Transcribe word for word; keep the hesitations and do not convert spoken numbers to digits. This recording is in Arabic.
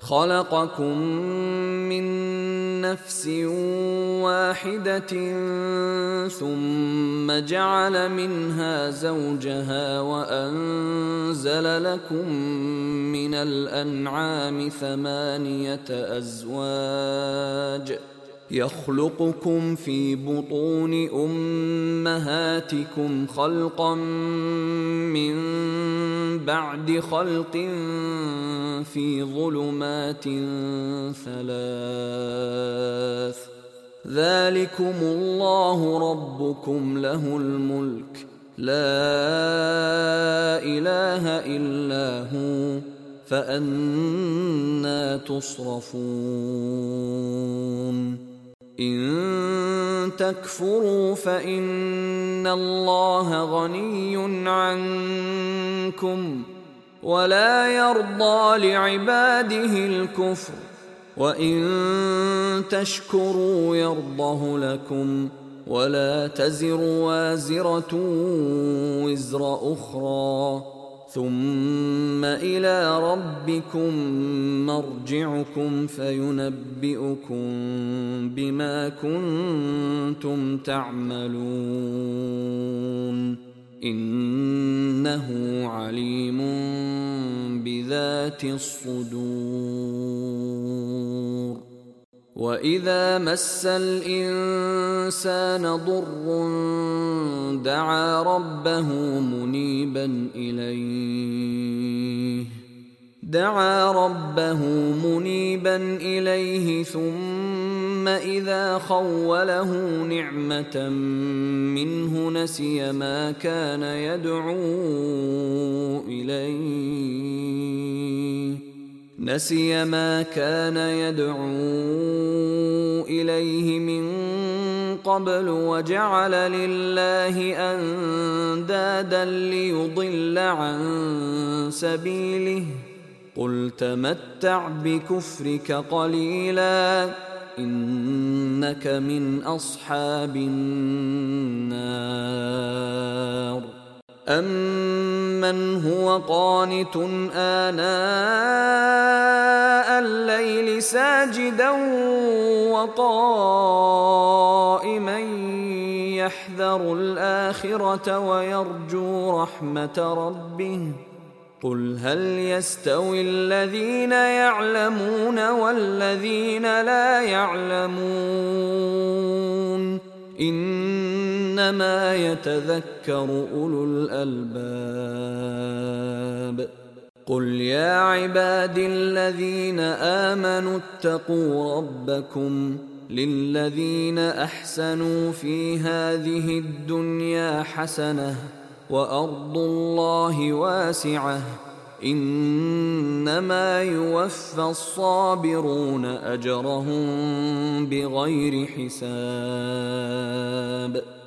خلقكم من نفس واحدة ثم جعل منها زوجها وأنزل لكم من الأنعام ثمانية أزواج يخلقكم في بطون أمهاتكم خلقا من بعد خلق في ظلمات ثلاث ذلكم الله ربكم له الملك لا إله إلا هو فأنى تصرفون إن تكفروا فإن الله غني عنكم ولا يرضى لعباده الكفر وإن تشكروا يرضه لكم ولا تزر وازرة وزر أخرى ثم إلى ربكم مرجعكم فينبئكم بما كنتم تعملون إنه عليم بذات الصدور وإذا مس الإنسان ضر دعا ربه منيبا إليه دعا ربه منيبا إليه ثم إذا خوله نعمة منه نسي ما كان يدعو إليه نسي ما كان يدعو إليه من قبل وجعل لله أندادا ليضل عن سبيله قل تمتع بكفرك قليلا إنك من أصحاب النار أمن هو قانت آناء الليل ساجدا وقائما يحذر الآخرة ويرجو رحمة ربه قل هل يستوي الذين يعلمون والذين لا يعلمون إنما يتذكر أولو الألباب قل يا عبادي الذين آمنوا اتقوا ربكم للذين أحسنوا في هذه الدنيا حسنة وأرض الله واسعة إنما يوفى الصابرون أجرهم بغير حساب